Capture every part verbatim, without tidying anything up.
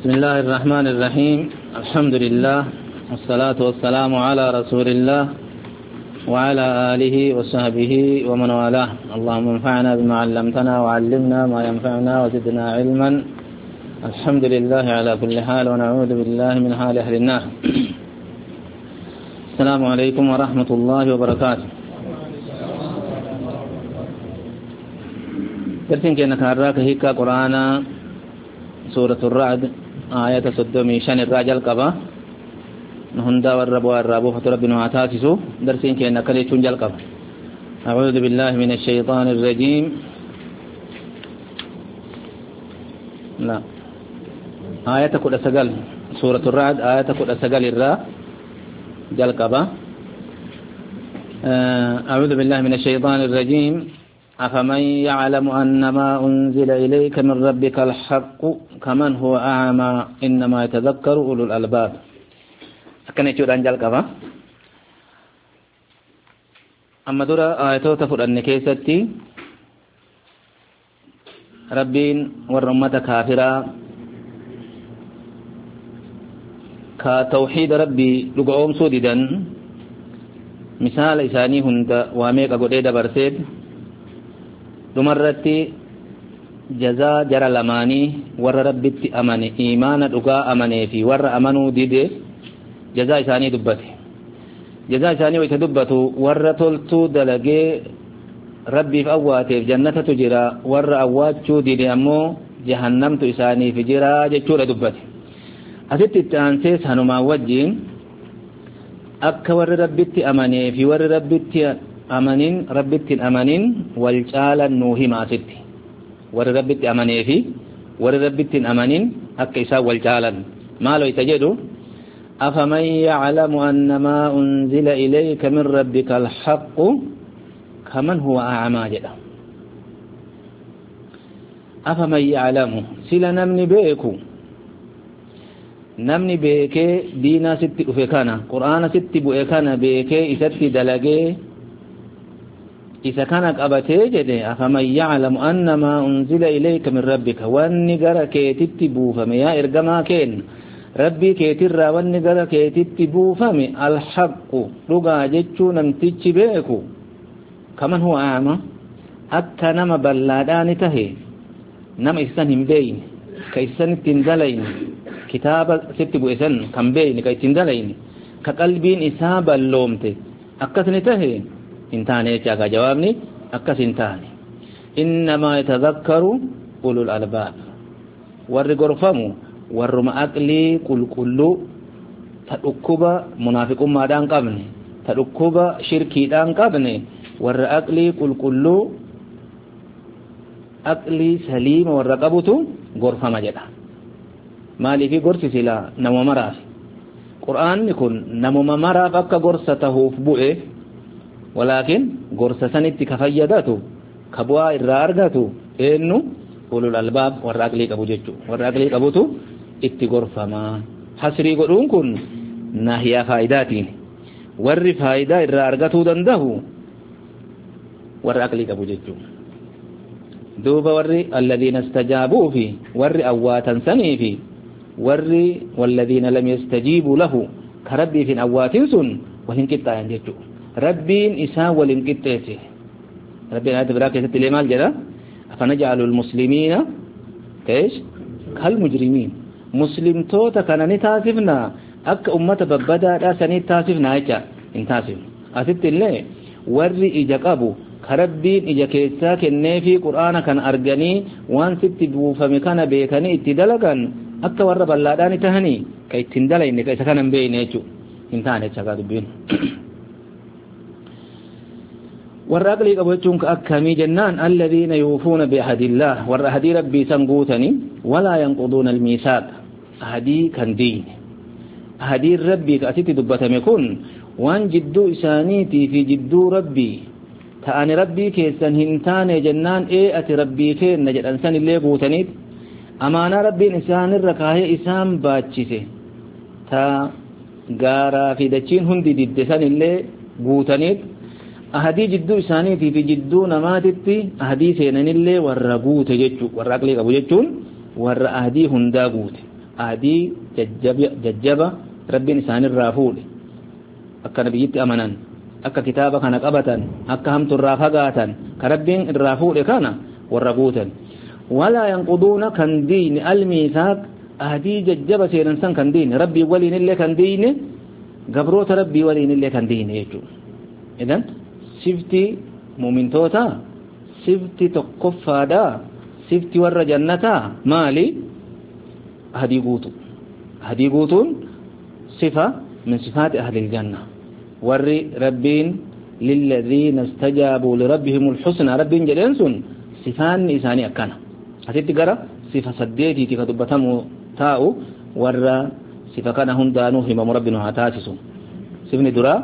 بسم الله الرحمن الرحيم الحمد لله والصلاة والسلام على رسول الله وعلى آله وصحبه ومن والاه اللهم انفعنا بما علمتنا وعلمنا ما ينفعنا وزدنا علما الحمد لله على كل حال ونعوذ بالله من حال أهل النار السلام عليكم ورحمة الله وبركاته درسين كنا كاراك هيكا قرآن سورة الرعد آية صدومي شان الرجل قبا نهندا والرب والرب فتربنا عتاسسو درسين كنا كليتون جل قبا أعوذ بالله من الشيطان الرجيم لا آية كل سجل سورة الرعد آية كل سجل الرا جل قبا أعوذ بالله من الشيطان الرجيم أفمن يعلم أن ما أنزل إليك من ربك الحق كمن هو أعمى إنما يتذكر أولو الألباب أكن يجور أنجل كفا أما درا آياتو تفر النكيستي ربين والرمة كافرة كتوحيد ربي لقعوم سوددا مثال إساني هند واميك أقود برسيد dumarratti jazaa jara lamaanii warra rabbitti amane iimaana dhugaa amanee fi warra amanuu dide jazaa isaanii dubbate jazaa isaanii wayta dubbatu warra toltuu dalagee rabbiif awwaateef jannatatu jira warra awwaachuu dide ammoo jahannamtu isaaniif jira jechuudha dubbate asitti itti aansee sanumaan wajjiin akka warri rabbitti amanee fi warri rabbitti amanin rabbittin amanin wal caalan nuuhi maasitti warri rabbitti amanee fi warri rabbittin amanin akka isaa wal caalan maalo ita jedhu afaman ya'lamu annama unzila ilayka min rabbika alhaqqu kaman huwa a'ma jedha afaman ya'lamu sila namni beeku namni beekee diina sitti dhufe kana qur'aana sitti bu'e kana beekee isatti dalagee إذا كان قبته جده أفمن يعلم أن ما أنزل إليك من ربك والنجر كيتتبو فمي يا إرجما كين ربي كيتر والنجر كيتتبو فمي الحق رجع جتشو نمتج بيكو كمن هو أعمى أكا نما بلادان تهي نما إسانهم بين كإسان تندلين كتاب ستبو إسان كم بين كي تندلين كقلبين إساب اللومت أكا تهي intaane jaaga jawaabni akkas intaane innama yatadhakkaru ulul albab warri gorfamu warruma aqli qulqullu tadukkuba munafiqummaadhaan qabne tadukkuba shirkiidhaan qabne warra aqli qulqullu aqli saliima warra qabutu gorfama jedha maaliif gorsi sila nama maraaf qur'aanni kun nama maraaf akka gorsa tahuuf bu'e ولكن غرس سنتي كفيداتو كبوا الرارغاتو انو اولو الالباب والراقلي قبو جچو والراقلي قبوتو اتي غرفما حسري غدون كن ناهيا فائداتين ور فائده الرارغاتو دندهو والراقلي قبو جچو دوبا ور الذين استجابوا في ور اواتن سني في ور والذين لم يستجيبوا له كربي في اواتن سن وهن كتاين جچو ربين إساء والانقطاته ربين آيات براكة ستلمال جدا أفنجعل المسلمين كيش كالمجرمين مسلم توتا كان نتاسفنا أك أمة ببدا لا سنتاسفنا إيجا انتاسف أثبت الله ورّي إجا قبو كربين إجا كيسا كنفي قرآن كان أرغني وان ست بوفمي كان بيكني اتدلقا أك ورّ بلادان تهني كي تندلين كيسا كان بين إيجو انتاني شكا دبين والرجل يقبلون كأكمي جنان الذين يوفون بعهد الله والرهدي ربي سنقوتني ولا ينقضون الميثاق أهدي كان دين أهدي ربي كأتيت دبتم يكون وان جدو إسانيتي في جدو ربي تأني ربي كيسان هنتان جنان إيه أتي ربي كين نجد أنسان اللي قوتنيت أمانا ربي إنسان الركاه إسان باتشسه تا غارا في دچين هندي ددسان اللي قوتنيت ahadii jidduu isaaniitii fi jidduu namaatitti ahadii seenanillee warra guute jechuu warra aqlii qabu jechuun warra ahadii hundaa guute أهدي ججب ججب ربي إسان الرافول أكا نبيت أمنا أكا كتابك نقبتا أكا همت الرافقاتا كربين الرافول كان والرقوتا ولا ينقضون كان دين الميثاق أهدي ججب سيرنسان كان دين ربي ولين اللي كان دين قبروت ربي ولين اللي كان دين يجو إذن سفتي مؤمن توتا سفتي تقفى دا سفتي ور جنتا مالي هدي قوتو هدي قوتون صفة من صفات أهل الجنة ور ربين للذين استجابوا لربهم الحسنى ربين جلنسون صفان إساني أكنا هتيتي قرأ صفة سديتي تكتبتمو تاو ور صفة كان هندانو هم ربنا هتاسسون صفني درا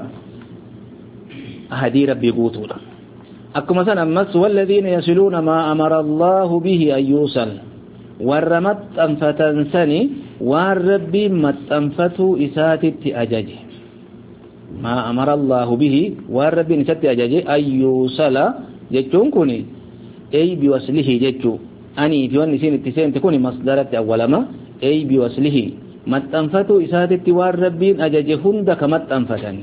هدي ربي قوتو أكو مثلا أمس والذين يصلون ما أمر الله به أن يوصل ورمت أنفتنسني والربي متنفتو إساتت أجاجه ما أمر الله به والربي نسات أجاجه أن يوصل جتون كوني أي بوصله جتو أني في ونسين التسين تكوني مصدرة أول ما أي بوصله متنفتو إساتت والربي أجاجه هندك متنفتني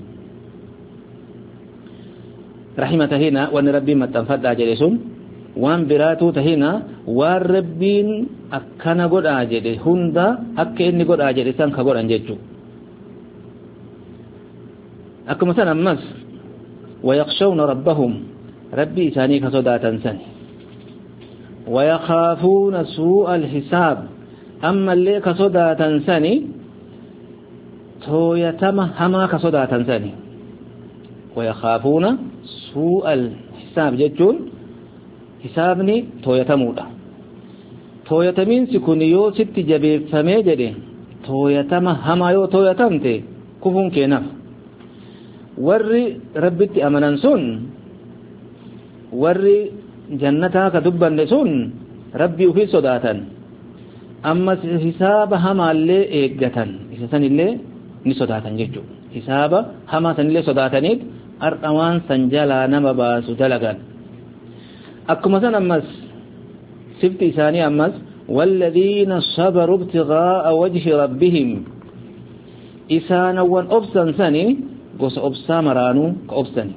رحمة هنا وان ربي متنفد أجلسون وان براتو تهنا وان ربين أكنا قد أجل هندا أكا إني قد أجلسان كقد أنججو أكا مثلا أمس ويخشون ربهم ربي إساني كصدا تنسني ويخافون سوء الحساب أما اللي كصدا تنسني تو يتم هما كصدا تنسني ويخافون سوء الحساب جتون حسابني تويتمودا تويتمين سكون يو ست جبيب فميجده تويتم هما يو تويتمتي كفون كينف ورّي ربتي أمنان سن ورّي جنتا كدبا سن ربي في صداتا أما حساب هما اللي إيقتا إساسان اللي نصداتا جتو حساب هما سن اللي صداتانيت أرأوان سنجلا نما باسو دلقان أكما سن أمس سفت إساني أمس والذين صبروا ابتغاء وجه ربهم إسانا وان أبسن سني قوس أبسا مرانو كأبسني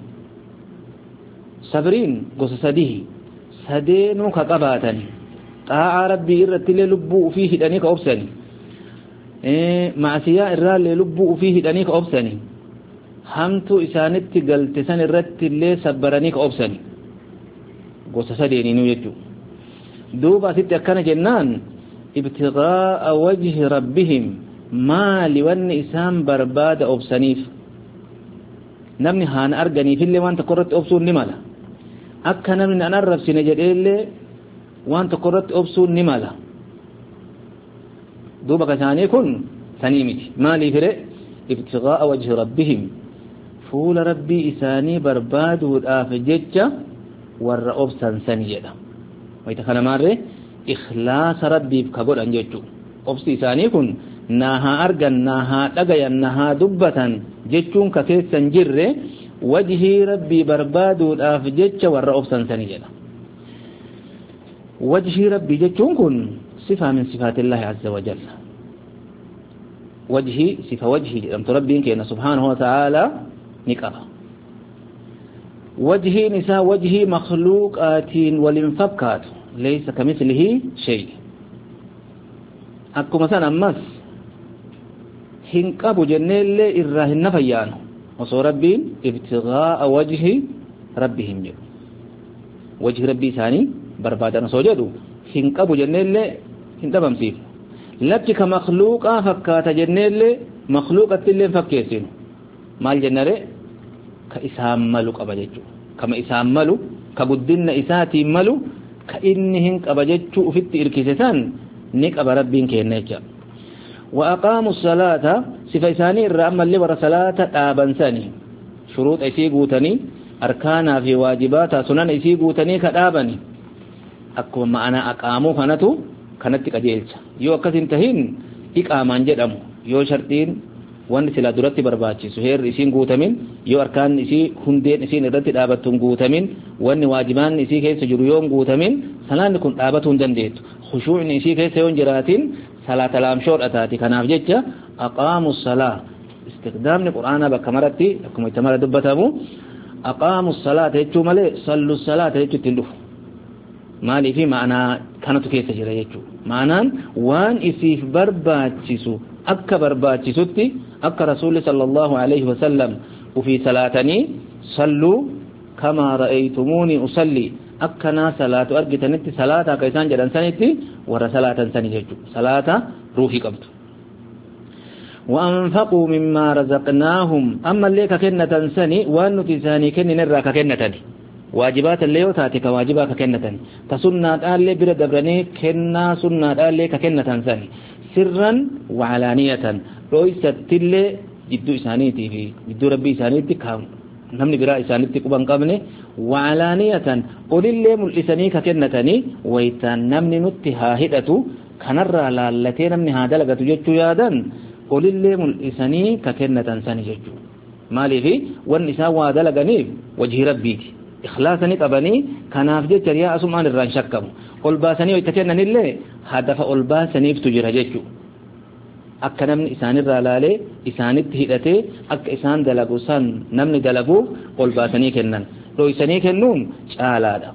صبرين قوس سديه سدينو كقباتني طاع ربي إرتلي لبو فيه داني كأبسني إيه معسياء الرالي لبو فيه داني كأبسني hamtu isaanitti galte san irratti illee sabbaranii ka obsani gosa sadeeniinuu jechuu duuba asitti akkana jennaan ibtigaa wajhi rabbihim maali wanni isaan barbaada obsaniif namni haan arganiifillee waan tokko irratti obsuun ni mala akka namni an arrabsine jedheellee waan tokko irratti obsuun ni mala duuba ka isaanii kun sanii miti maaliifire ibtigaa wajhi rabbihim فول ربي إساني بربادو الآف ججة والرأب سنساني جدا ويتخلى ماري إخلاص ربي بكبول أن ججو أبس إساني كن ناها أرغن ناها لغيا ناها دبة ججون كثير سنجر وجهي ربي بربادو الآف ججة والرأب سنساني جدا وجهي ربي ججون كن صفة من صفات الله عز وجل وجهي صفة وجهي لم تربين كينا سبحانه وتعالى نقرأ وجهي نساء وجهي مخلوقات والانفكات ليس كمثله شيء أكو مثلا أمس هنقب جنيل إراهن فيانه وصو ربين ابتغاء وجه ربهم جل وجه ربي ثاني بربادنا سوجدوا هنقب جنيل هنقب امسيف لبك مخلوقا فكات جنيل مخلوقات اللي فكيسين maal jennare ka isaan malu qaba jechuu kama isaan malu ka guddinna isaatiin malu ka inni hin qaba jechuu ufitti irkise san ni qaba rabbiin kenna jecha wa aqaamu salata sifa isaanii irra ammallee warra salaata dhaaban sani shuruuxa isii guutanii arkaanaa fi waajibaata sunan isii guutanii ka dhaabani akkuma ma'ana aqaamuu kanatu kanatti qajeelcha yoo akkasin tahin iqaamaan jedhamu yoo shartiin wanti sila duratti barbaachisu heer isiin guutamin yoo arkaan isii hundeen isiin irratti dhaabattuun guutamin wanni waajibaan isii keessa jiru yoo guutamin salaanni kun dhaabatuu hin dandeettu khushuu'ni isii keessa yoo jiraatin صلاة لام شور أتاتي كناف جتة أقاموا الصلاة استخدام القرآن بكمرتي كما يتمر دبتامو أقاموا الصلاة يجو ملي صلوا الصلاة يجو تلو مالي في معنى كانت كيف تجري يجو معنى وان إسيف برباتشسو أكا برباتشسوتي أكا رسول صلى الله عليه وسلم وفي صلاتني صلوا كما رأيتموني أصلي أكنا صلاة أرجتنتي صلاة كيسان جدن سنتي ورا صلاة سني يجو صلاة روحي قبط وأنفقوا مما رزقناهم أما اللي ككنة سني وأن تساني كن نرى ككنة واجبات اللي وتاتي كواجبات ككنة تسنة اللي برد دبرني كنا سنة اللي ككنة سني سرا وعلانية رويست اللي جدو إسانيتي في جدو ربي إسانيتي كام نمني براء إسانيتي قبان قبني وعلانية قل اللي ملئساني ككنتني ويتان نمني نتها هدتو كنرى لالتي نمني هذا لغتو جدو يادن قل اللي ملئساني ككنة ساني جدو مالي في والنساء وهذا لغنيف وجه ربيتي إخلاصني طبني كناف جد جرياء سمان الران شكم قل باسني ويتكنن اللي هدف قل باسني فتجر جدو akka namni isaanirraa laalee isaanitti hidhatee akka isaan dalagu san namni dalagu ol baasanii kennan dhoysanii kennuun caalaadha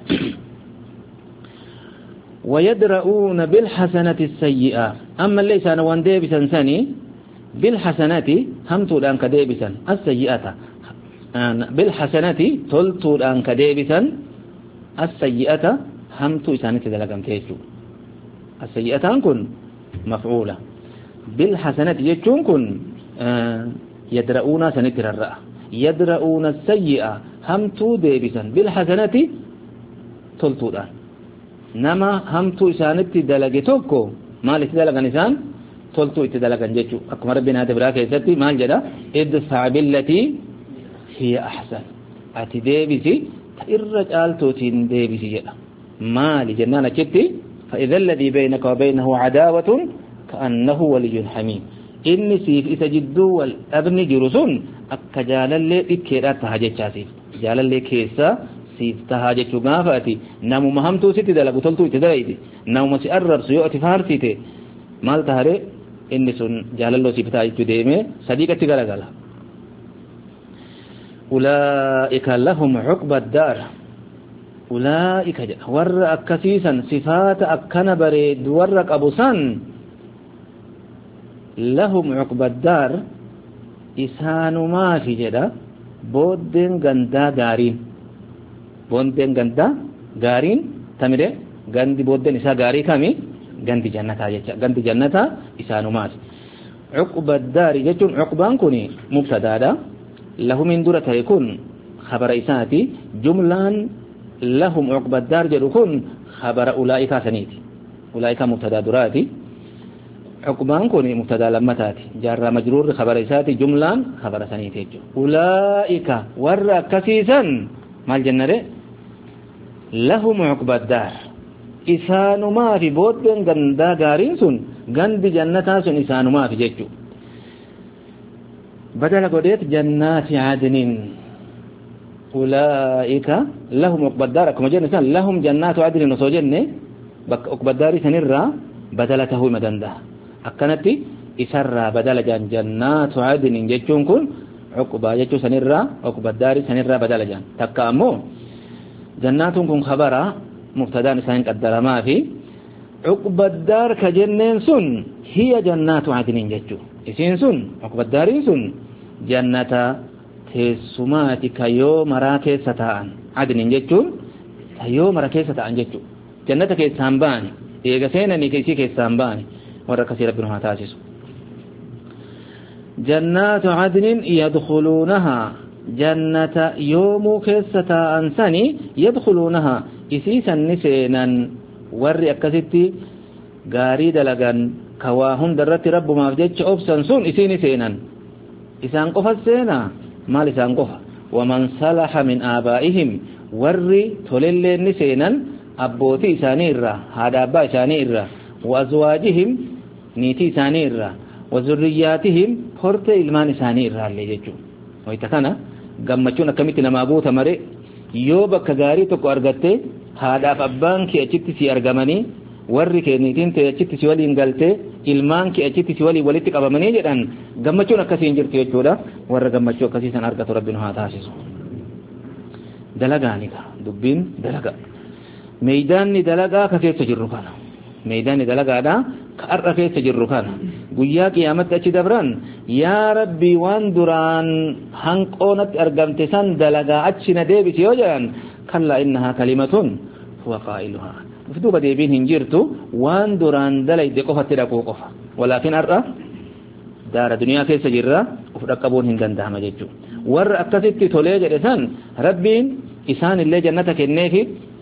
ويدرؤون بالحسنة السيئة أما اللي إسان وان ديبسا سني بالحسنة همتو الآن كديبسا السيئة بالحسنة تلتو الآن كديبسا السيئة همتو إسانة دلقم تيجو السيئة أنكن مفعولة بالحسنات يجون كن آه يدرؤون سنتر الرأى يدرؤون السيئة همتو ديبسا بالحسنات تلتو الآن نما همتو إسانتي دلقتوكو مال إتدلق نسان تلتو إتدلق نجيشو أكما ربنا تبراك يساتي مال جدا ادفع بالتي هي أحسن أتي ديبسي تإرج آلتوتين ديبسي جدا مال جنانا كتي فإذا الذي بينك وبينه عداوة كأنه ولي حميم إني سيف إذا جدو والأبن جرسون أكا جالا اللي إكيرات تهاجة شاسيف جالا اللي كيسا سيف تهاجة شغافاتي نامو مهمتو ستي دلقو تلتو اتدريدي نامو سيأرر سيؤتي فارسيتي مال تهاري إني سن جالا اللو سيف تهاجة ديمي صديقة تغلقلا أولئك لهم عقب الدار أولئك جاء ور أكسيسا صفات أكنا بريد ورق أبوسان لهم عقب الدار إسان ما في جدا بودن غندا غارين بودن غندا غارين تمره غندي بودن إسا غاري كامي غندي جنة جدا غندي جنة إسان ما عقب الدار يجون عقبان كوني مبتدا لهم من دورة يكون خبر إساتي جملان لهم عقب الدار جدكون خبر أولئك سنيتي أولئك مبتدا دراتي عقبان كوني مبتدا لما تاتي جار مجرور خبر إساتي جملان خبر سنيتي أولئك ور كسيسا مال جنة لهم عقب الدار إسان ما في بودن غندا غارين سن غند جنة سن إسان ما في جيجو بدل قديت جنات عدن أولئك لهم عقب الدار كما جنة لهم جنات عدن وسوجن بك عقب الدار سنرا بدلته مدنده أكنتي إسرى بدل جان جنات عدن جيجون كن عقبا جيجو سنرا عقب الدار سنرا بدل جان تكامو جنات كن خبرا مبتدا نسان قدر ما في عقب الدار كجنين سن هي جنات عدن جيجو إسين سن عقب الدار سن جنة تسماتي كيو مراكز ستان عدن جيجو كيو مراكز ستان جيجو جنة كيسان باني إيغا سينني كيسي كيسان باني ورا كثير ابنها تاسس جنات عدن يدخلونها جنة يوم كستا أنساني يدخلونها إسيسا نسينا وري أكستي غاري دلغان كواهن درت رب ما فجتش أبسن سون إسي نسينا إسان قفا السينا مال إسان قفا ومن صلح من آبائهم وري تولي نسينا أبوتي إساني إرى هذا أبا إساني إرى وأزواجهم نيتي إساني إرى وذرياتهم فرت إلمان إساني إرى اللي جيجو ويتكنا قمتشون كميت نمابوت مري يوبا كغاري تكو أرغتي هذا فأبان كي أجبت سي أرغماني warri kennitiin ta'e achitti si waliin galtee ilmaan kee achitti si walii walitti qabamanii jedhan gammachuun akkasii hin jirtu jechuudha warra gammachuu akkasii san argatu rabbiin haa taasisu dalagaaniga dubbiin dalaga meeydaanni dalagaa ka keessa jirru kana meeydaanni dalagaadha ka arra keessa jirru kana guyyaa qiyaamatti achi dabran yaa rabbi waan duraan hanqoonatti argamte san dalagaa achi na deebisi yoo jedhan kallaa innahaa kalimatun huwa qaa'iluhaa duuba deebiin hin jirtu waan duraan dalayde qofatti dhaquu qofa walaakin arra daara duniyaa keessa jirra uf dhaqqabuun hin danda'ama jechuudha warra akkasitti tolee jedhe san rabbiin isaan illee jannata kenneefi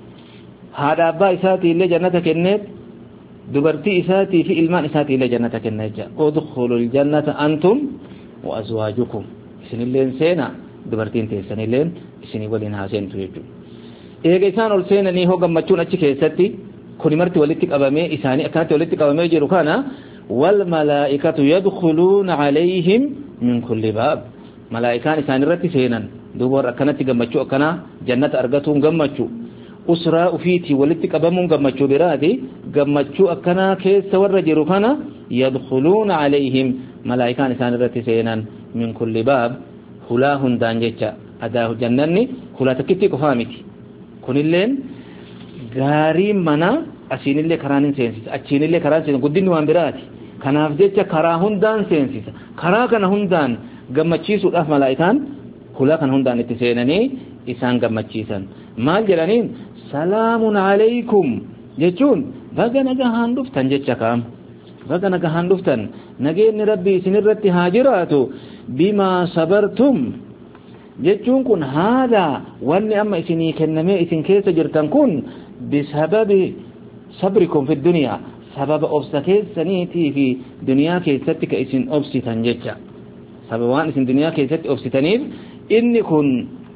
haadha abbaa isaatii illee jannata kenneef dubartii isaatii fi ilmaan isaatii illee jannata kennee jira udkhulul jannata antum wa azwaajukum isinilleen seena dubartiin teessanilleen isinii waliin haaseentu jechuudha eega isaan ol seenanii hoo gammachuun achi keessatti kuni marti walitti qabamee isaanii akkanatti walitti qabamee jiru kana wal malaa'ikatu yadkhuluuna alayhim min kulli baab malaa'ikaan isaan irratti seenan duuba warra akkanatti gammachuu akkanaa jannata argatuun gammachuu usraa ufiitii walitti qabamuun gammachuu biraati gammachuu akkanaa keessa warra jiru kana yadkhuluuna alayhim malaa'ikaan isaan irratti seenan min kulli baab hulaa hundaan jecha adaahu jannanni hulaa takkitti qofaa miti kunilleen gaarii mana asiinillee karaan hin seensisa achiinillee karaan seensisa guddinni waan biraati kanaaf jecha karaa hundaan seensisa karaa kana hundaan gammachiisuudhaaf malaa'ikaan hulaa kana hundaan itti seenanii isaan gammachiisan maal jedhaniin salaamun alaykum jechuun baga nagahaan dhuftan jecha kaam baga nagahaan dhuftan nageenyi rabbii isinirratti haa jiraatu bimaa sabartum jechuun kun haala wanni amma isinii kennamee isin keessa jirtan kun bisababi sabrikum fi duniyaa sababa obsa keessaniitii fi duniyaa keessatti ka isin obsitan jecha sababa waan isin duniyaa keessatti obsitaniif inni kun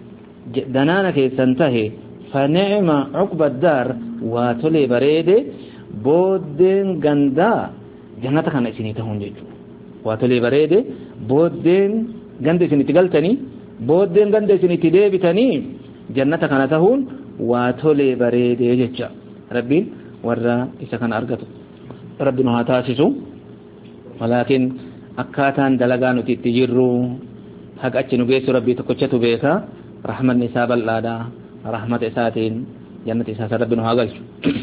danaana keessan tahe fani'ma uqba daar waa tolee bareede booddeen gandaa jannata kana isinii tahuun jechuudha waa tolee bareede booddeen ganda isinitti galtanii booddeen ganda isinitti deebitanii jannata kana tahuun waa tolee bareede jecha rabbiin warra isa kana argatu rabbiin haa taasisu walaakin akkaataan dalagaa nuti itti jirru haqa achi nu geessu rabbii tokkochatu beeka rahmanni isaa bal'aadha rahmata isaatiin jannata isaa rabbiin haa galchu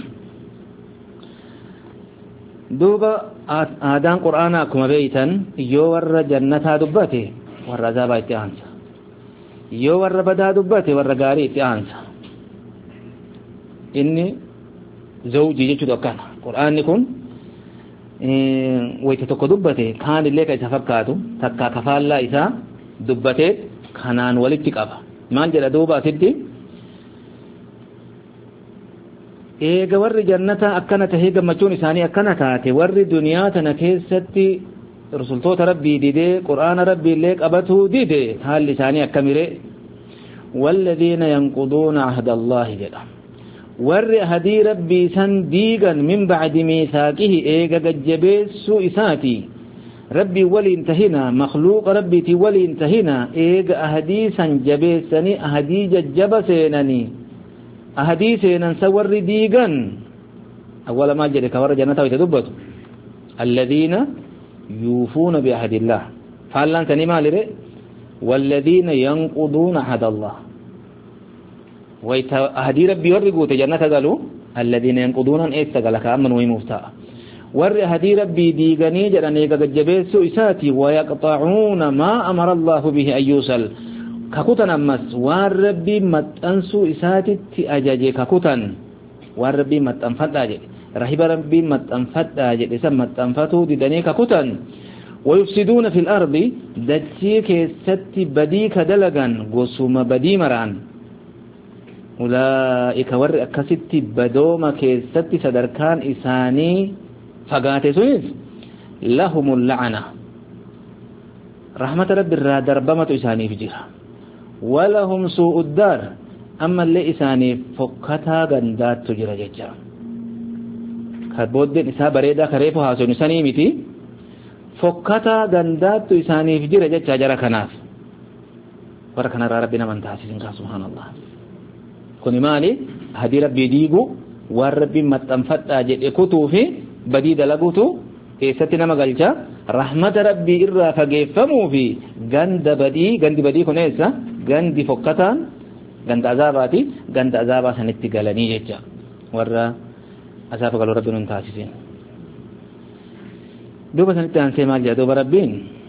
duuba aadaan qur'aanaa akkuma beeytan yoo warra jannataa dubbate warra azaabaa itti aansa yoo warra badaa dubbate warra gaarii itti aansa inni zawjii jechuudha akkana qur'aanni kun wayita tokko dubbate kaan illee ka isa fakkaatu takka kafaallaa isaa dubbatee kanaan walitti qaba maal jedha duuba asitti eega warri jannata akkana tahee gammachuun isaanii akkana taate warri duniyaa tana keessatti rusultoota rabbii didee qur'aana rabbii illee qabatuu dide haalli isaanii akkamire walladhiina yanquduuna ahda allahi jedha warri ahadii rabbii san diigan min bacdi miisaaqihi eega gajjabeessuu isaati rabbii waliin tahina makhluuqa rabbiitii waliin tahina eega ahadii san jabeessanii ahadii jajjaba seenanii ahadii seenan sa warri diigan awwala maal jedhe ka warra jannataa wayta dubbatu alladhiina yuufuuna biahdillah faallaan sanii maalire walladhiina yanquduuna ahda allah wayta ahadii rabbii warri guute jannata galu alladhiina yanquduunan eessa gala ka amma nuyi mufta'a warri ahadii rabbii diiganii jedhan eega gajjabeessuu isaati wayaqxacuuna maa amara allahu bihi an yuusal kakutan ammas waan rabbiin maxxansuu isaatitti ajaje kakutan waan rabbiin maxxanfadhaa jedhe rahiba rabbiin maxxanfadhaa jedhe san maxxanfatuu didanii kakutan wayufsiduuna fi lardi dachii keessatti badii ka dalagan gosuma badii maraan ulaa'ika warri akkasitti badooma keessatti sadarkaan isaanii fagaate sunis lahumul la'ana rahmata rabbi irraa darbamatu isaaniif jira walahum suu'ud daar ammallee isaaniif fokkataa gandaattu jira jecha ka booddeen isaa bareedaa ka reefu haasonu sanii miti fokkataa gandaattu isaaniif jira jecha jara kanaaf warra kanarraa rabbi naman taasisin kaa subhaanallah kuni maali hadii rabbii diigu والرب متنفتا جد كتو في بديد لغوتو كيستي نما غلچا رحمة ربي إرى فقفمو في غند بدي غند بدي كنيسا غند فقطان غند عذاباتي غند عذابا سنتي غلني جيجا ورّا عذاب قالوا ربنا انتاسسين دوبا سنتي أنسي مال جا دوبا ربين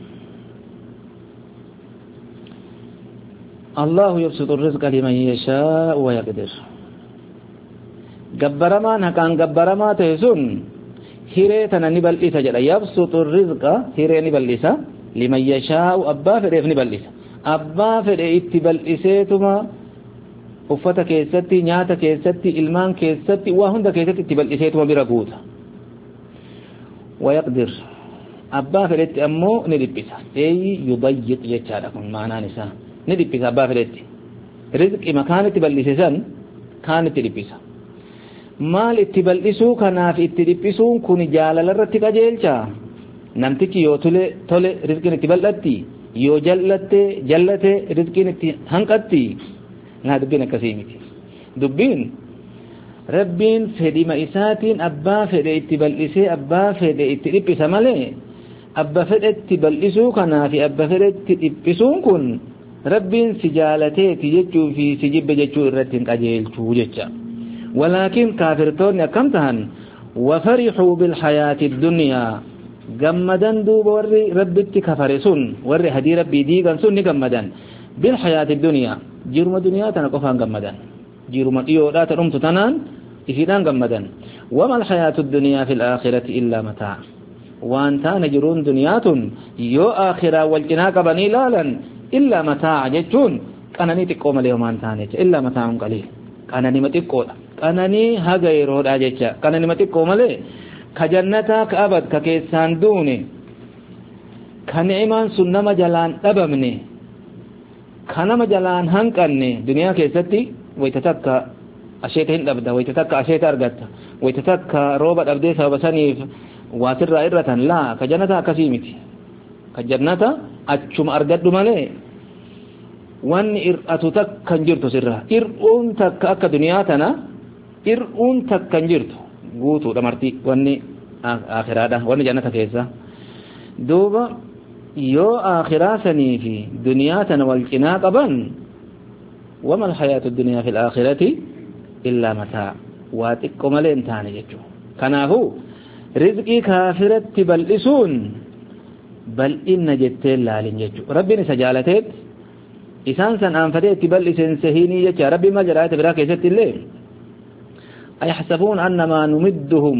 الله يبسط الرزق لمن يشاء ويقدر gabaramaan hakaan gabaramaa ta'e sun hiree tana ni bal'isa jedha yabsutu rizqa hiree ni bal'isa liman yashaa'u abbaa fedheef ni bal'isa abbaa fedhe itti bal'iseetuma uffata keessatti nyaata keessatti ilmaan keessatti waa hunda keessatti itti bal'iseetuma bira guuta wayaqdir abbaa fedhetti ammoo ni dhiphisa eeyyi yudayyiq jechaadha kun maanaan isaa ni dhiphisa abbaa fedhetti rizqi makaanitti bal'ise san kaanitti dhiphisa maal itti bal'isuu kanaaf itti dhiphisuu kun jaalala irratti qajeelcha namtichi yoo tole tole rizqiin itti bal'atti yoo jallatte jallate rizqiin itti hanqatti naa dubbiin akkasii miti dubbiin rabbiin fedhima isaatiin abbaa fedhe itti bal'isee abbaa fedhe itti dhiphisa malee abba fedhe itti bal'isuu kanaaf abba fedhe itti dhiphisuun kun rabbiin si jaalateeti jechuu fi si jibbe jechuu irratti hin qajeelchuu jecha ولكن كافرتون كمتهن وفرحوا بالحياة الدنيا جمدن دوب وري ربك كفرسون وري هدي ربي ديغان سن جمدن بالحياة الدنيا جرم الدنيا تنقفان جمدن جرم يودا تنم تنان إفيدان جمدن وما الحياة الدنيا في الآخرة إلا متاع وانت نجرون دنيات يو آخرة والجناك بني لالا إلا متاع جتون كانني تقوم اليوم انتانيت إلا متاع قليل كانني متقوم kanani haga yeroodha jecha kanani matiqqoo malee ka jannata ka abad ka keessaan duune ka ni'imaan sun nama jalaan dhabamne ka nama jalaan hanqanne duniyaa keessatti wayta takka asheeta hin dhabda wayta takka asheeta argatta wayta takka rooba dhabdee sababa saniif waatirraa irratan laa ka jannata akkasii miti ka jannata achuma argadhu malee wanni ir'atu takka hin jirtu sirra ir'uun takka akka duniyaa tana ir'uun takka hin jirtu guutuudha marti wanni akhiraadha wanni jannata keessa duuba yoo akhiraa sanii fi duniyaa tana wal cinaa qaban wama alhayaatu dunya fi alaakhirati illaa mataa waa xiqqoo malee hin taane jechuudha kanaafuu rizqii kaafiratti bal'isuun bal'inna jettee laalin jechuudha rabbiin isa jaalateet isaan san aanfatee itti bal'iseen sahiinii jecha rabbiin maal jedha ayata biraa keessatti illee أيحسبون أنما نمدهم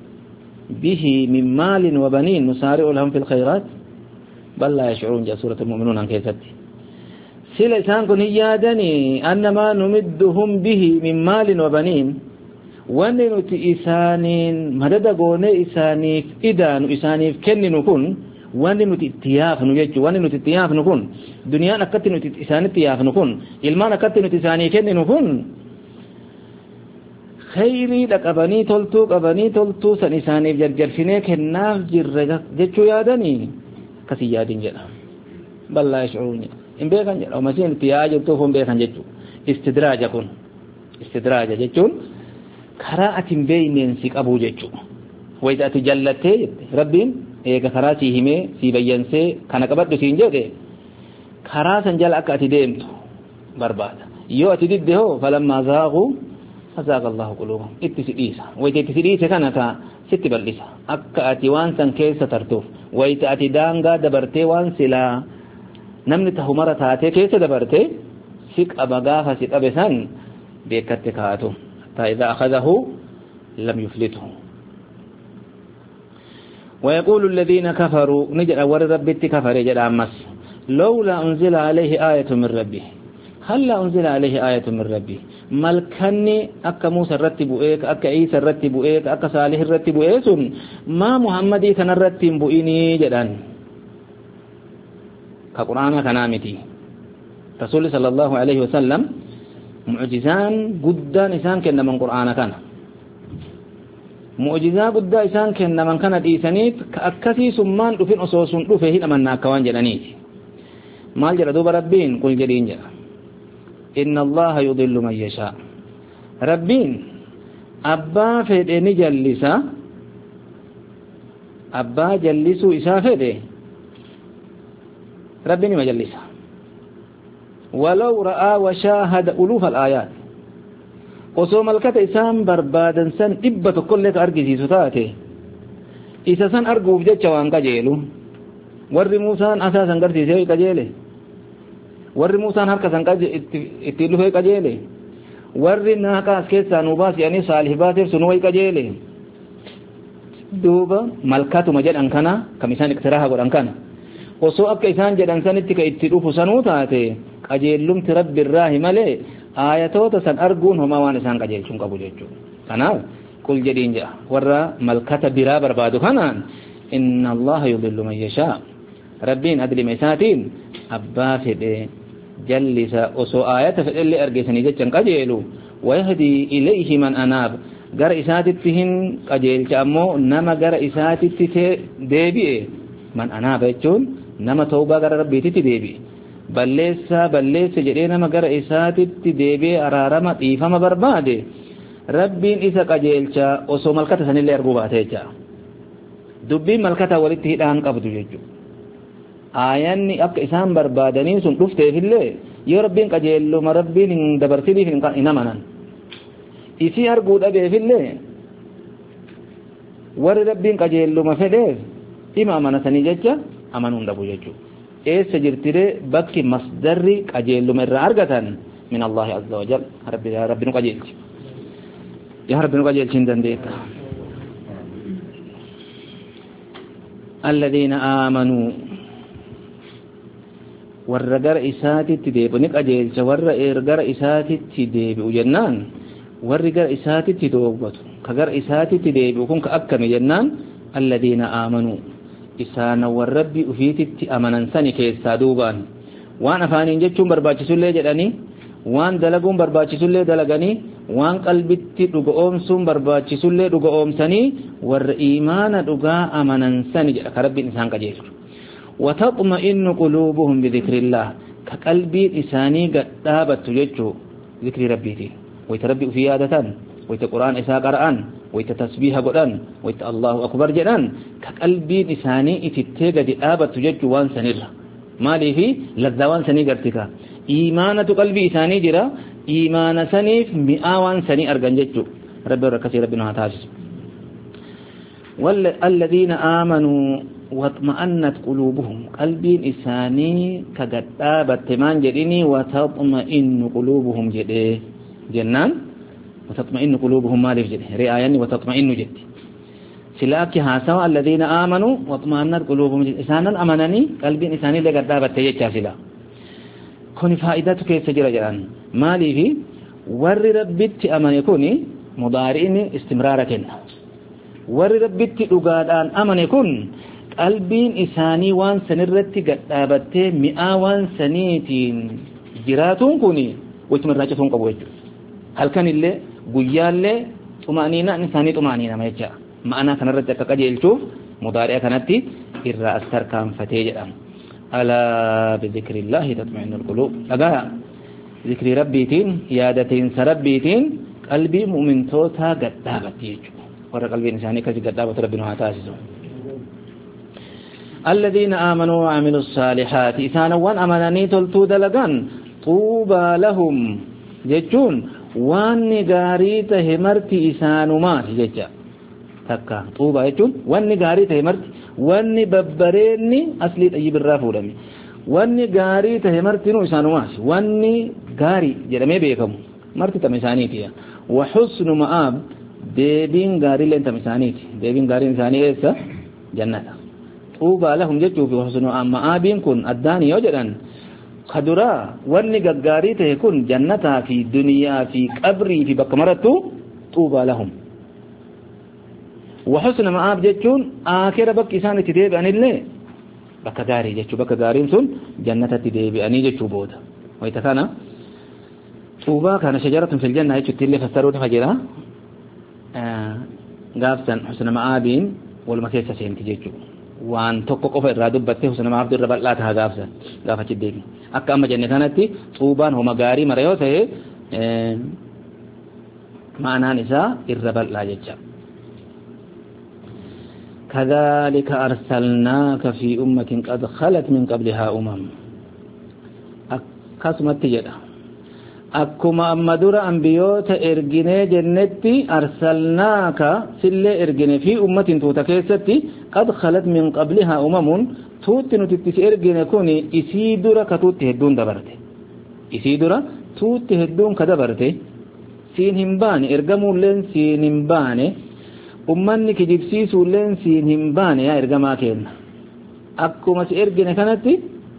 به من مال وبنين نسارع لهم في الخيرات بل لا يشعرون جاء سورة المؤمنون عن كيستي سيلا إسان كن هيادني أنما نمدهم به من مال وبنين وننت إسانين مدد قوني إسانيف إدان إسانيف كنن كن وننت اتياف نجج وننت اتياف نكون دنيا نكت نت إسان اتياف نكون إلما نكت نت إساني كنن كن خيري لقبني تلتو قبني تلتو سن إسانيف جرجرفني كناف جرج جتشو يادني كسي يادين جدا بل لا يشعرون إن بيكن جدا ومسين اتياج التوفون بيكن جتشو استدراج كن استدراج جتشون كراءة بينين سيك أبو جتشو وإذا تجلتي ربين إيكا كراسي همي سيبينسي كان قبض سينجده كراسا جل أكا أتديمتو برباد يو أتدده فلما زاغوا فزاغ الله قلوبهم اتسديسا وإذا اتسديسا كانت ست بلسا أكا أتي وانسا كيسا ترتوف وإذا أتي دانغا دبرتي وانسلا نمنته مرة أتي كيسا دبرتي سيك أبغافا سيك أبسان بيكتكاتو حتى إذا أخذه لم يفلته ويقول الذين كفروا نجد أول ربي كفر يجد عمس لولا أنزل عليه آية من ربه هل أنزل عليه آية من ربه ملكني أكا موسى الرتب إيك أكا عيسى الرتب إيك أكا صالح الرتب إيك ما محمدي كان الرتب إني جدان كقرآن كنامتي رسول صلى الله عليه وسلم معجزان قدان إسان كنا من قرآن كان معجزة قد إسان كنا من كان ديسانيت كأكسي سمان رفين أصوصون رفهين أمنا كوان جلانيت مال جل دوب ربين قل جلين جل إن الله يضل من يشاء ربين أبا فدني جلسا أبا جلسوا إسا فده ربني ما جلسا ولو رأى وشاهد ألوف الآيات وصوم الكتا إسان بربادا سن إبت كل أرقسي ستاته إسا سن أرقو بجج وان قجيلو ور موسى أساسا قرسي سيوي قجيله ور موسى هركا سن اتلو في قجيله ور ناقا اسكيسا نوباس يعني صالح باسر سنوي قجيله دوبا ملكاتو مجد أنكنا كمسان اقتراها قد أنكنا وصو أبك إسان جد أنسان اتك اتلوف سنوتاته قجيلهم ترب الراهي ملي آياتوتا سن أرقون هما وان إسان قجيل شنك أبو جيجو كناو قل جدين جاء ورى ملكة برا بربادو خنان إن الله يضل من يشاء ربين أدري ميساتين أبا فده جلس أسو آيات فإلي أرقسني جتشن قجيلو ويهدي إليه من أناب قرأ إساتتهن قجيل كأمو نما قرأ إساتته ديبئ من أناب يجون نما توبة قرأ ربي تتديبئ بلسا بلسا جرينا ما قرأ إساتت ديبئ أرارما إيفما برباده ربين إسا قجيل كا أسو ملكة سنالي أرقوباته جا دبين ملكة ولدته الآن قبضو يجو آياني أبك إسان بربادنين سن رفته في الله يا ربين قجيلو ما ربين دبرتني في إنمانا إسي أرقود أبي في الله ور ربين قجيلو ما فديف إما أمانا سنججة أمانون دبو يجو إيه سجرتري بك مصدر قجيلو من رأرقة من الله عز وجل ربي يا ربين قجيل يا ربين قجيل شندن ديك الذين آمنوا warra gara isaatitti deebi'u ni qajeelcha warra gara isaatitti deebi'u jennaan warri gara isaatitti doobbatu ka gara isaatitti deebi'u kun ka akkami jennaan alladhiina aamanuu isaana warra rabbi ufiititti amanan sani keessaa duubaan waan afaaniin jechuun barbaachisullee jedhanii waan dalaguun barbaachisullee dalaganii waan qalbitti dhuga oomsuun barbaachisullee dhuga oomsanii warra iimaana dhugaa amanan sani jedha ka rabbiin isaan qajeelchu وتطمئن قلوبهم بذكر الله كقلبي إساني قد دابت يجو ذكر ربيتي ويتربي في عادة ويتقرآن إساء قرآن ويتتسبيح قرآن ويت الله أكبر جنان كقلبي إساني إتتيق دابت يجو وان سنر ما لي في لذوان سني قرتك إيمانة قلبي إساني جرا إيمان سنيف مئاوان سني أرغن ججو ربي وركسي ربنا هتاجس والذين آمنوا واطمأنت قلوبهم قلبي إساني كقدابت من جديني وتطمئن قلوبهم جدي جنان وتطمئن قلوبهم ما لف جدي رئاياني وتطمئن جدي سلاك هاسوا الذين آمنوا واطمأنت قلوبهم جدي إسانا أمنني قلبي إساني لقدابت تيجا سلا كوني فائدتك يسجر جران ما لي في ور ربت أمن يكوني مضارئني استمراركنا ور ربت أقادان أمن يكون qalbiin isaanii waan sanirratti gadhaabattee mi'aa waan saniitiin jiraatuun kun wajjuma irraa cituun qabu jechuudha. Halkan illee guyyaallee xumaaniinaan isaanii xumaaniinama jecha ma'anaa kanarratti akka qajeelchuuf mudaari'a kanatti irraa as tarkaanfatee jedhama. Alaa bizikirillaahi tatma'innul quluub. Dhagaa zikrii rabbiitiin yaadatiin rabbiitiin qalbii mu'mintootaa gadhaabatti jechuudha. Warra qalbiin isaanii akkasii gadhaabatu rabbiin haa taasisu. الذين آمنوا وعملوا الصالحات إسانا وان أمناني تلتو دلقان طوبى لهم ججون وان نقاري تهمرتي إسانو مات ججا تكا طوبى ججون وان نقاري تهمرتي وان ببريني أصلي تأيب الرافو لمي وان نقاري تهمرتي نو إسانو مات وان نقاري جرمي بيكم مرتي تمسانيتي وحسن مآب ديبين قاري لين تمسانيتي ديبين قاري إنساني إيسا جنة طوبى لهم ججوا في حسن مآبين كن الداني يوجدن خدرا وني غغاري تكون جنتا في دنيا في قبري في بكمرتو طوبى لهم وحسن مآب ججون آخر بك إسان تديب أن الله بكغاري ججو بكغارين سن جنتا تديب أني ججو بودا ويتكانا طوبى كان شجرة في الجنة يجو تلي فسروا تفجرها آه غافسا حسن مآبين والمكيسة سينتي ججو waan tokko qofa irraa dubbatte husna maabdu irra bal'aa taha gaafsan gaafachi deebi akka amma jenne kanatti xuubaan homa gaarii mara yoo ta'e معنى نساء الربل لا ججا كذلك أرسلناك في أمة قد خلت من قبلها أمم أكسمت تجدا أكما أما در أنبيوت إرجني جنتي أرسلناك سل إرجني في أمة توتكيستي قد خلت من قبلها أمم توت نتتس إرجني كوني إسيدرا كتوت هدون دبرتي إسيدرا توت هدون كدبرتي سين همباني إرجموا لين سين همباني أمني كجبسيسوا لين سين همباني يا إرجما كين أكما سإرجني كانتي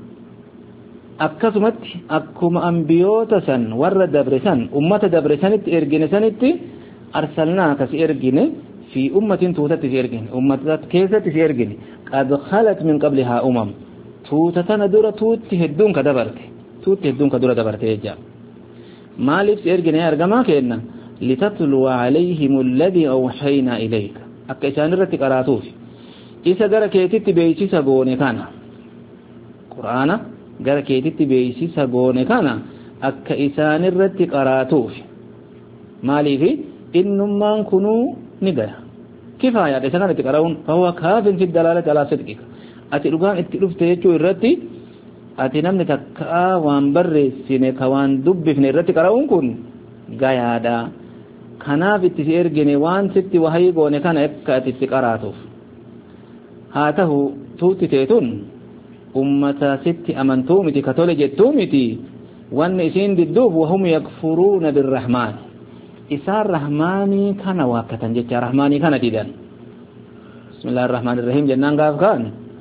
akkasumatti akkuma anbiyoota san warra dabre san ummata dabre sanitti ergine sanitti arsalnaaka si ergine fi ummatin tuutatti si ergine ummata keessatti si ergine qad khalat min qablihaa umam tuuta tana dura tuutti hedduun ka dabarte tuutti hedduun ka dura dabarte jecha maaliif si ergine argamaa kenna litatluwa alayhim alladhi awhayna ilayka akka isaan irratti qaraatuuf isa gara keetitti beeksisa goone kana qur'aana gara keetitti beeksisa goone kana akka isaan irratti qaraatuuf maaliif innummaan kunuu ni gaya kifaaya isa kanatti qara'uun fahuwa kaafin fi dalaalati alaa sidqika ati dhugaan itti dhufte jechuu irratti ati namni takka waan barreessine ka waan dubbifne irratti qara'uun kun gayaadha kanaaf itti si ergine waan sitti wahii goone kana akka ati itti qaraatuuf haa ta'u tuutti teetun ummata sitti amantuu miti katole jettuu miti wanni isiin didduuf wahum yakfuruuna birrahmaan isaan rahmaanii kana waakkatan jecha rahmaanii kana didan bismillaahi irrahmaani irrahiim jennaan gaaf kaan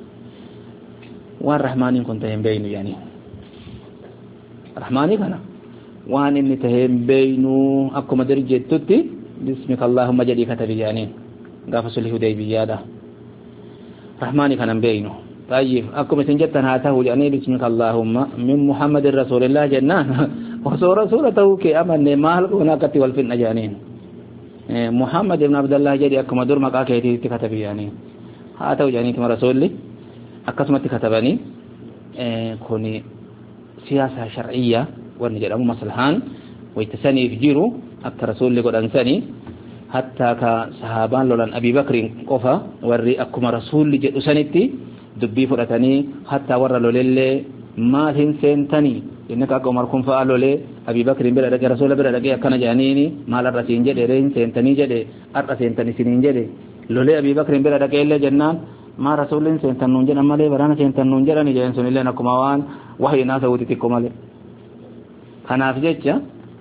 waan rahmaaniin kun taheen beeynu yaani rahmaanii kana waan inni taheen beeynu akkuma dir jettutti bismika allaahumma jedhii katabi yaani gaafa sulhi hudaybiyyaadha rahmaanii kanan beeynu طيب أكم سنجتنا هاته يعني بسمك اللهم من محمد رسول الله جنان وصور رسولته كي أمن مال هناك والفن جانين محمد بن عبد الله جدي أكم دور مكا كيتي تكتب يعني هاته يعني كما رسول لي أكسمت كتبني كوني سياسة شرعية ونجد أمو مصلحان ويتساني يفجيرو أكا رسول لي قد أنساني حتى كصحابان لولان أبي بكر قفا وري أكما رسول لي جد أسانيتي dubbii fudhatanii hatta warra lolellee maal hin seentanii inni akka Umar kun fa'a lolee Abii Bakrin bira dhaqee Rasuula bira dhaqee akkana jedhaniini maal arra siin jedhe reen seentanii jedhe arra seentanii siniin jedhe lolee Abii Bakrin bira dhaqee illee jennaan maa Rasuulin seentan nuun jedhan malee baraana seentan nuun jedhani jedhan sun illee akkuma waan wahii naasa wuti xiqqoo malee kanaaf jecha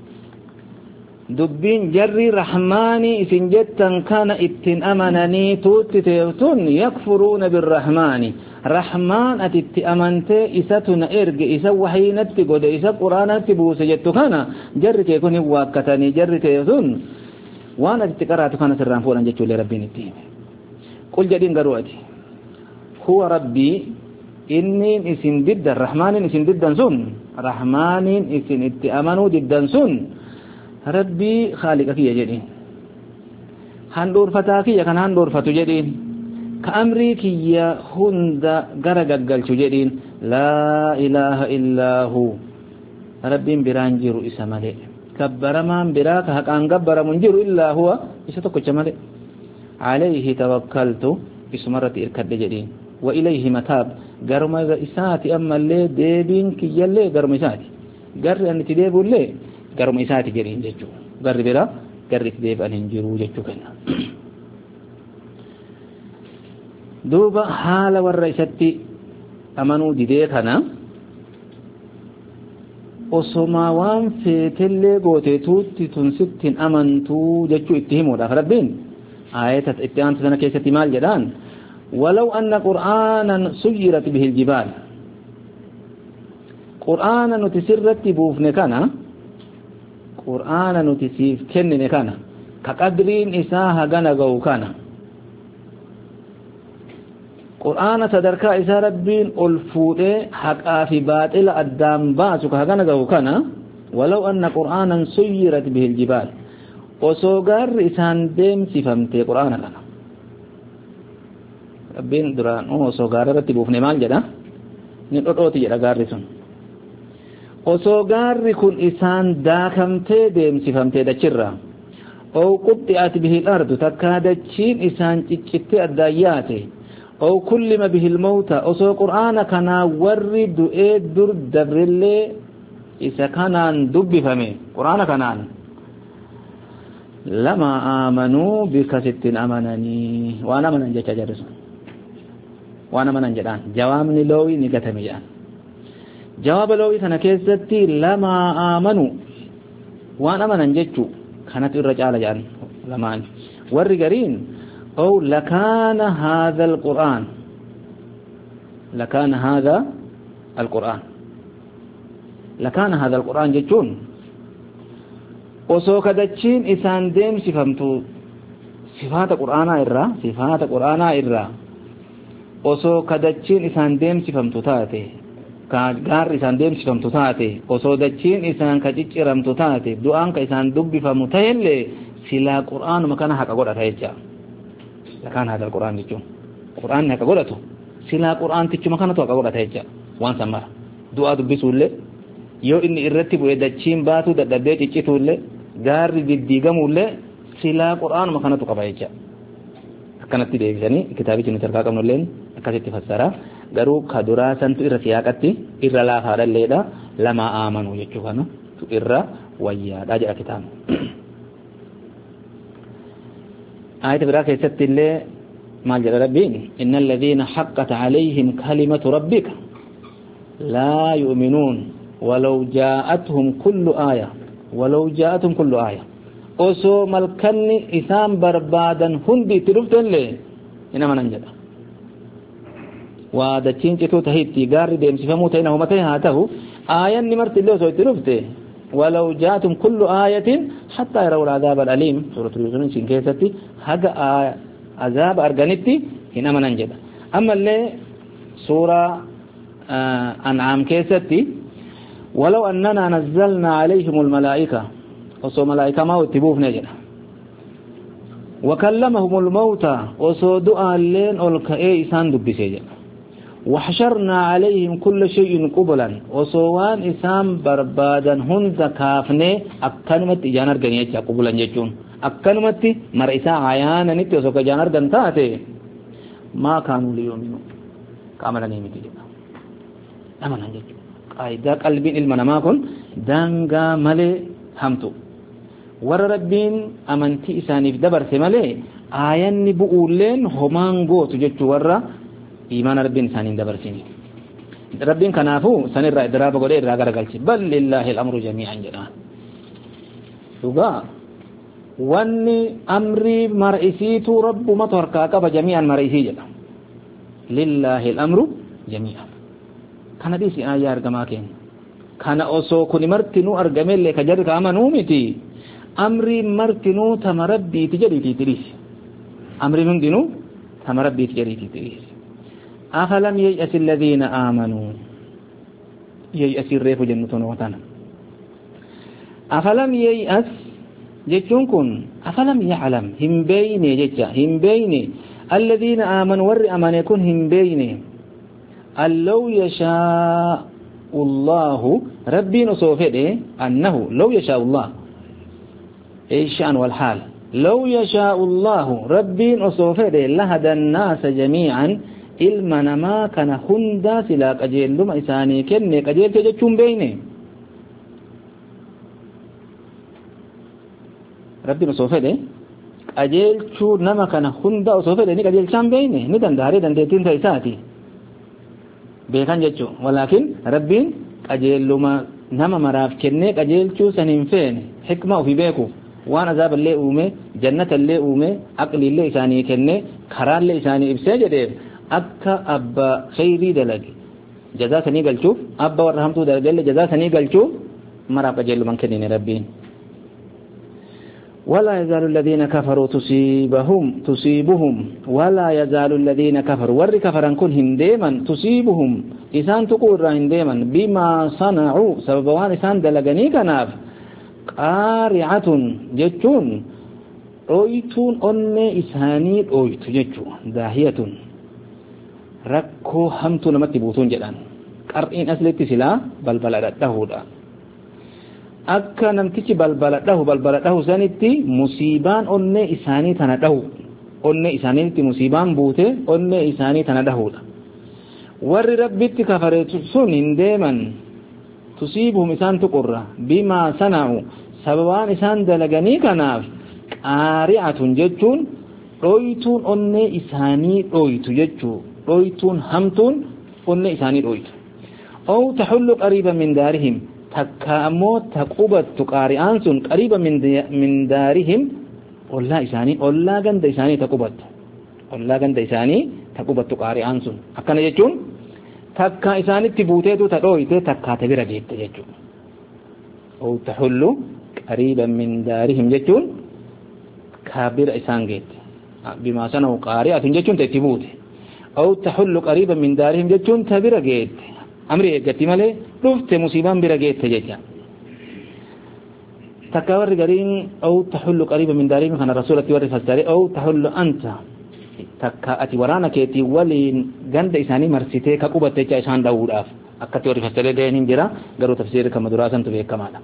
dubbiin jarri rahmaanii isin jettan kana ittin amananii tuutti teeftun yakfuruuna birrahmaani rahmaan ati itti amantee isatu na erge isa wahiinatti godhe isa quraanatti buuse jettu kana jarri kee kun hin waakkatanii jarri teeftun waan ati itti qaraatu kana sirraan fuudhan jechuullee rabbiin itti hime qul jedhiin garuu ati huwa rabbii inniin isin diddan rahmaaniin isin diddan sun rahmaaniin isin itti amanuu diddan sun rabbii khaliqa kiyya jedhiin handhuurfataa kiyya kan handhuurfatu jedhiin ka amrii kiyya hunda gara gaggalchu jedhiin laa ilaaha illaa hu rabbiin biraan jiru isa malee gabbaramaan biraa ka haqaan gabbaramu hin jiru illaa huwa isa tokkocha malee alayhi tawakkaltu isumarratti irkadhe jedhiin wa ilayhi mataab garuma isaati ammallee deebiin kiyyallee garuma isaati garri ani itti deebi'ullee garuma isaati jedhiin jechuu garri bira garri itti deebi'an hin jiru jechuu kenna duuba haala warra isatti amanuu didee kana osoma waan feetellee goote tuutti tun sittin amantuu jechuu itti himuudhaaf rabbiin ayata itti aantu sana keessatti maal jedhaan ولو أن قرآنا سيرت به الجبال قرآنا نتسرت بوفن كان قرآنا نتسيف كنن كان كقدرين إساها غنغو كان قرآن تدركا إسا ربين الفوء حقا في باطل الدام باسك غنغو كان ولو أن قرآنا سيرت به الجبال وسوغر إسان ديم سفمت قرآن كان Rabbiin duraan osoo gaara irratti buufne maal jedha ni dhodhooti jedha gaarri sun osoo gaarri kun isaan daakamtee deemsifamtee dachirra أو قطعت به الأرض تكادتشين إسان تشت الدايات أو كلم به الموتى أو سو قرآن كان ورد إيد در دبر اللي إسا كان دب فمي قرآن كان لما آمنوا بك ست أمنني وأنا من أنجا جرس وأنا من أنجا جوابني لوي نكتمي جان جواب لوي كان كيستي لما آمنوا وأنا من أنجا كانت الرجال جان لمان والرجالين أو لكان هذا القرآن لكان هذا القرآن لكان هذا القرآن جتون وسو كدتشين إسان ديم سفمتو صفات القرآن إرّا صفات القرآن إرّا وسو كدتشين إسان ديم سفمتو تاتي كار إسان ديم سفمتو تاتي وسو دتشين إسان كجيجرمتو تاتي دعان كإسان دب فمتهل سلا قرآن مكان حق أقول أتهيجا لكان هذا القرآن جتون قرآن حق أقولته سلا قرآن تجو مكان تو أقول أتهيجا وان سمر دعا دبسو اللي yoo inni irratti bu'ee dachiin baatu dadhabee ciccituullee gaarri diddiigamuullee silaa qur'aanuma kanatu qaba jecha akkanatti deebisanii kitaabichi nuti harkaa qabnulleen akkasitti fassara garuu ka duraa santu irra siyaaqatti irra laafaadhalleedha lama aamanuu jechuu kana tu irra wayyaadha jedha kitaabni ayata biraa keessatti illee maal jedha rabbiin innal ladhiina haqqat alayhim kalimatu rabbika laa yu'minuun ولو جاءتهم كل آية ولو جاءتهم كل آية أسو ملكن إسام بربادا هندي تلفتن لي إنما ننجد ودتشين جتو تهيبتي قاري ديم سفمو تينه متين هاته آية نمرت اللي وسوي تلفته ولو جاءتهم كل آية حتى يروا العذاب الأليم سورة اليوسف سين كيستي هذا آية عذاب أرغنتي إنما ننجد أما اللي سورة آه أنعام كيستي ولو أننا نزلنا عليهم الملائكة وصو ملائكة ما واتبوه نجنا وكلمهم الموتى وصو دعا اللين والكأي إسان دبي سيجنا وحشرنا عليهم كل شيء قبلا وصوان إسان بربادا هند كافني أكنمت جانر غنيتها قبلا جيجون أكنمت مرئيسا عيانا نتي وصوك جانر غنتاتي ما كانوا ليؤمنوا كاملا نيمتي جنا أمنا جيجون قاعدة قلبين المنما كن دانغا ملي همتو ور ربين أمنتي إسانيف دبر سمالي آيان نبؤولين همان قوت جتو ور إيمان ربين إسانين دبر سمي ربين كنافو سنر إدراب قولي إراغر قلت بل لله الأمر جميعا جنا يقا واني أمري مرئيسيتو رب مطوركاك جميعا مرئيسي جنا لله الأمر جميعا kana dhisi ayyaa argamaa keenya kana osoo kuni martinuu argamellee ka jarri ka amanuu miti amri martinuu tama rabbiiti jedhiitii tiriisi amri hundinuu tama rabbiiti jedhiitii tiriisi afalam yay'asi alladhiina aamanuu yay'asi reefu jennu tonoo tana afalam yay'as jechuun kun afalam ya'lam hin beeyne jecha hin beeyne alladhiina aamanuu warri amane kun hin beeyne أن لو يشاء الله ربي نصوفه أنه لو يشاء الله إيش شأن والحال لو يشاء الله ربي نصوفه لهدى الناس جميعا إلمنا ما كان هندا سلاك أجيل لما إساني كنك أجيل تجتشم بيني ربي نصوفه أجيل شو نما كان هندا وصوفه لنك أجيل شام بيني ندن داري دن ديتين تيساتي beekan jechuun walaakin rabbiin qajeeluma nama maraaf kennee qajeelchuu san hin feene hikma ofii beeku waan azaaballee uume jannatallee uume aqliillee isaanii kennee karaallee isaanii ibsee jedheef akka abba khayrii dalage jazaa sanii galchuuf abba warra hamtuu dalagallee jazaa sanii galchuuf maraaf qajeeluman kennine rabbiin ولا يزال الذين كفروا تصيبهم تصيبهم ولا يزال الذين كفروا ور كفرا كنهم دائما تصيبهم إسان تقول رأين دائما بما صنعوا سببوان إسان دلغني كناف قارعة جتون رويتون أني إساني رويت جتون داهية ركو همتو نمت بوتون جدان قرئين أسلت سلا بل بل أدته akka namtichi balbala dhahu balbala dhahu sanitti musiibaan onnee isaanii tana dhahu onnee isaaniitti musiibaan buute onnee isaanii tana dhahuudha warri rabbitti kafareetu sun hin deeman tusiibuhum isaan tuqurra bimaa sana'u sababaan isaan dalaganii kanaaf qaari'atun jechuun dhoytuun onnee isaanii dhoytu jechuu dhoytuun hamtuun onnee isaanii dhoytu aw tahullu qariiban min daarihim takka ammoo taqubattu qaari'aan sun qariiban min daarihim ollaa isaanii ollaa ganda isaanii taqubattu ollaa ganda isaanii taqubattu qaari'aan sun akkana jechuun takka isaanitti buuteetu ta dhoyte takka ta bira geette jechuudha aw tahullu qariiban min daarihim jechuun kabira isaan geette bima sanau qaari'atun jechuun ta itti buute aw tahullu qariiban min daarihim jechuun ta bira geette amri eeggatti malee dhufte musiibaan bira geette jecha takka warri gariin aw tahullu qariiban min daarihim kana rasulatti warri fassare aw tahullu anta takka ati waraana keetii waliin ganda isaanii marsitee ka qubatte jecha isaan dhawuudhaaf akkatti warri fassare deemin jira garuu tafsiirri kama duraasantu beekamaadha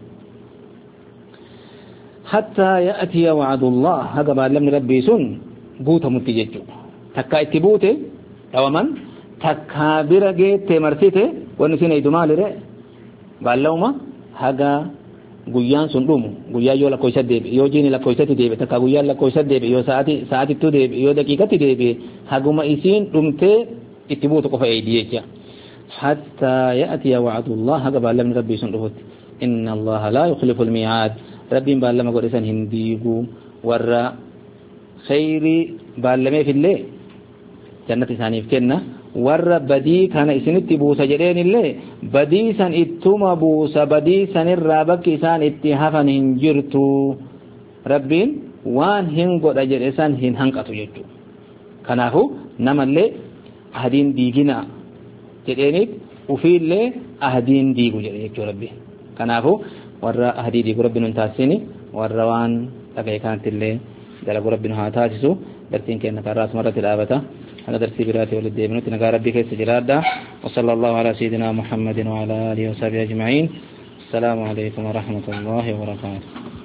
hatta ya'tiya wa'dullah haga baalamni rabbii sun buutamutti jechuudha takka itti buute dhawaman takka bira geette marsite wanni sin idumaalire baallawma haga guyyaan sun dhumu guyyaa yoo lakkoofsa deebi yoo jiini lakkoofsatti deebi takka guyyaan lakkoofsa deebi yoo sa'aati sa'aatittu deebi yoo daqiiqatti deebi haguma isiin dhumtee itti buutu qofa eedi jecha hatta ya'tiya wa'dullah haga baalamni rabbii sun dhufutti inna allaha la yukhlifu al-mi'ad rabbiin baallama godhisan hin diigu warra khayri baallamee fillee jannati isaaniif kenna warra badii kana isinitti buusa jedheen illee badii san ittuma buusa badii sanirraa bakki isaan itti hafan hin jirtu rabbiin waan hin godha jedhe san hin hanqatu jechuudha kanaafu namallee ahdiin diigina jedheeniif ufiillee ahdiin diigu jedhe jechuudha rabbi kanaafu warra ahdii diigu rabbi nun taasisini warra waan dhagaye kanattillee dalagu rabbi nu haa taasisu darsiin keenya karraas marratti dhaabata هذا درس براتي ولدي ابنتي نقال ربي كيس جلادا وصلى الله على سيدنا محمد وعلى آله وصحبه أجمعين السلام عليكم ورحمة الله وبركاته